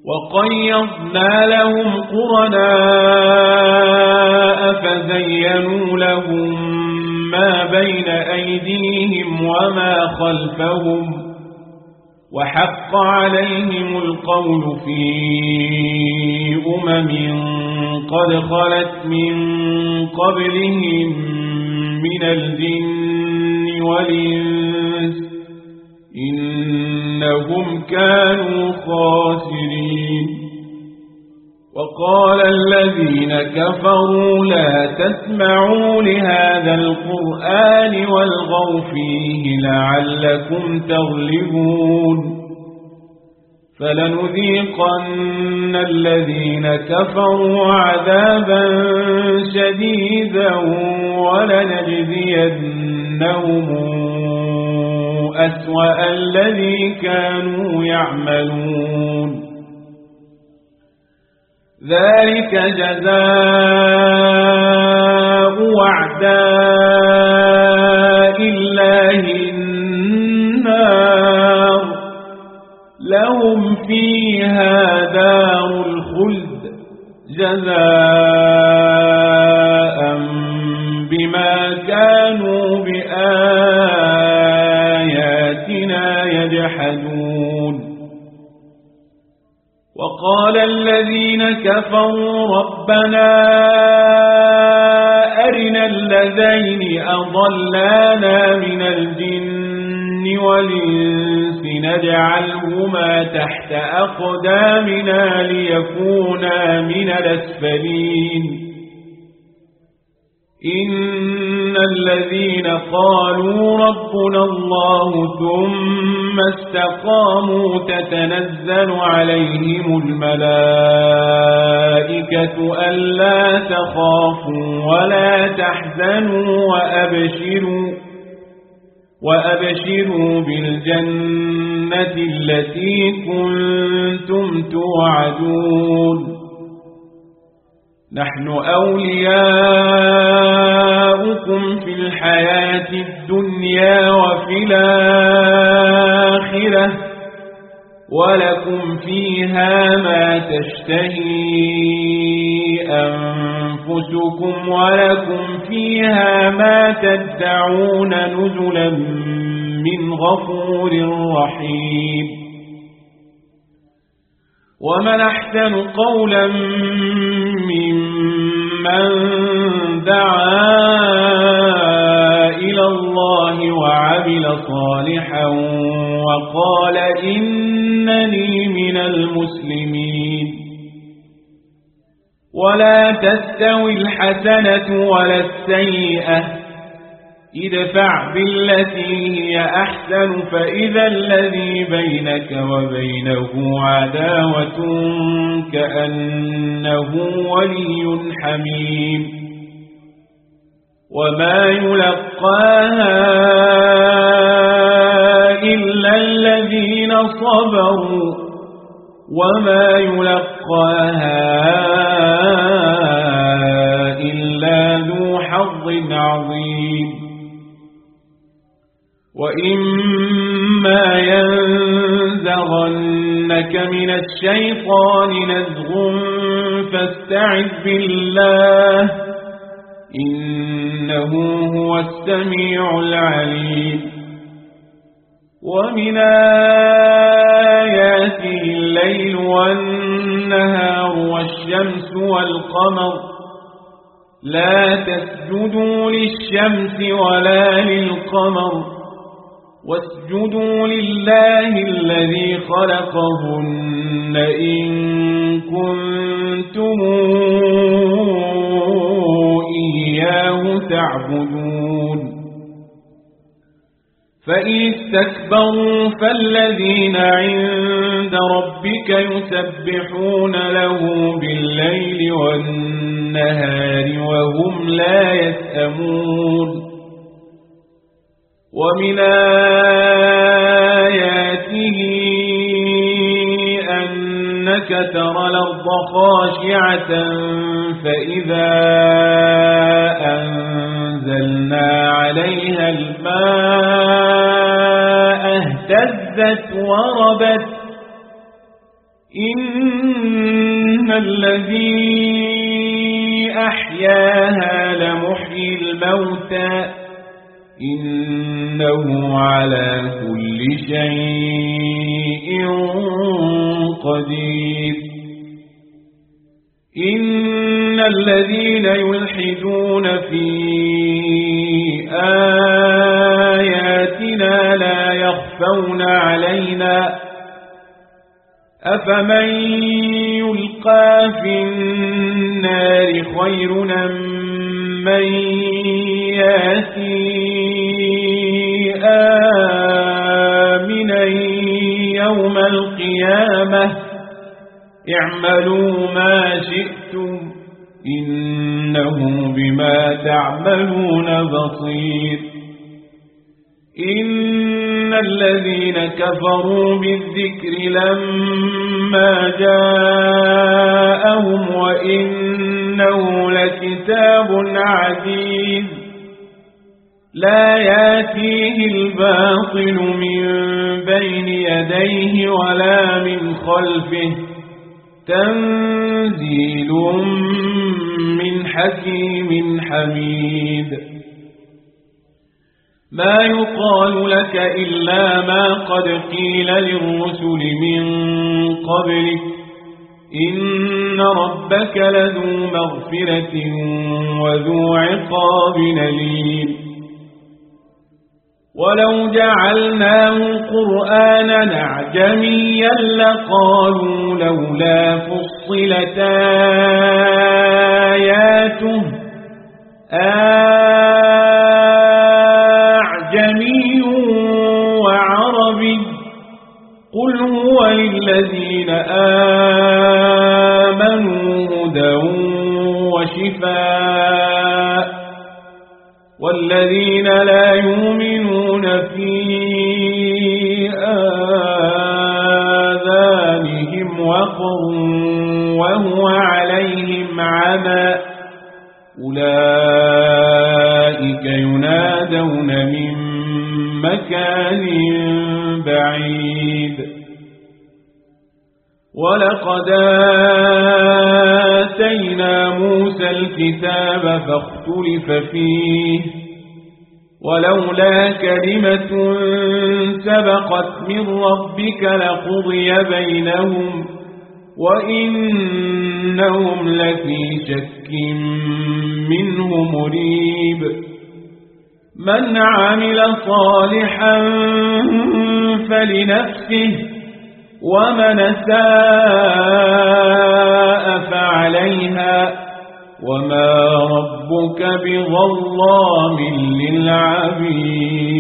وقيضنا لهم قرناء فزينوا لهم ما بين أيديهم وما خلفهم وحق عليهم القول في قد خلت من قبلهم من الجن والإنس إنهم كانوا خاسرين. وقال الذين كفروا لا تسمعوا لهذا القرآن والغوا فيه لعلكم تغلبون. فلنذيقن الذين كفروا عذابا شديدا ولنجزينهم أسوأ الذي كانوا يعملون. ذلك جزاء أعداء الله النار لهم فيها دار الخلد جزاء بما كانوا بآياتنا يجحدون. وقال الذين كفروا ربنا أرنا الذين أضلانا من الجن والإنس نجعلهما تحت أقدامنا ليكونا من الأسفلين. إن الذين قالوا ربنا الله ثم استقاموا تتنزل عليهم الملائكة ألا تخافوا ولا تحزنوا وأبشروا بالجنة التي كنتم توعدون. نحن أولياؤكم في الحياة الدنيا وفي الآخرة ولكم فيها ما تشتهي أنفسكم ولكم فيها ما تدعون نزلا من غفور رحيم. ومن أحسن قولا ممن دعا إلى الله وعمل صالحا وقال إنني من المسلمين. ولا تستوي الحسنة ولا السيئة ادفع بالتي هي أحسن فإذا الذي بينك وبينه عداوة كأنه ولي حميم. وما يلقاها إلا الذين صبروا وما يلقاها إلا ذو حظ عظيم. وإما ينزغنك من الشيطان نزغ فاستعذ بالله إنه هو السميع العليم. ومن آياته الليل والنهار والشمس والقمر لا تسجدوا للشمس ولا للقمر واسجدوا لله الذي خلقهن إن كنتم إياه تعبدون. فإن استكبروا فالذين عند ربك يسبحون له بالليل والنهار وهم لا يسأمون. ومن آياته أنك ترى الأرض خاشعة فإذا أنزلنا عليها الماء اهتزت وربت إن الذي أحياها لمحيي الموتى إنه على كل شيء قدير إن الذين يلحدون في آياتنا لا يخفون علينا أفمن يلقى في النار خير من يأتي آمنا يوم القيامة اعملوا ما شئتم إنه بما تعملون بصير إن الذين كفروا بالذكر لما جاءهم وإنه لكتاب عزيز لا ياتيه الباطل من بين يديه ولا من خلفه تنزيل من حكيم حميد ما يقال لك إلا ما قد قيل للرسل من قبلك إن ربك لذو مغفرة وذو عقاب أليم ولو جعلناه قرآنا أعجميا لقالوا لولا فصلت آياته أعجمي وعربي قل هو للذين آمنوا هدى وشفاء والذين لا يؤمنون في آذانهم وقر وهو عليهم عمى أولئك ينادون من مكان بعيد ولقد آتينا موسى الكتاب فاختلف فيه ولولا كلمة سبقت من ربك لقضي بينهم وإنهم لفي شك منه مريب من عمل صالحا فلنفسه ومن ساء فعليها وما ربك بظلام للعبيد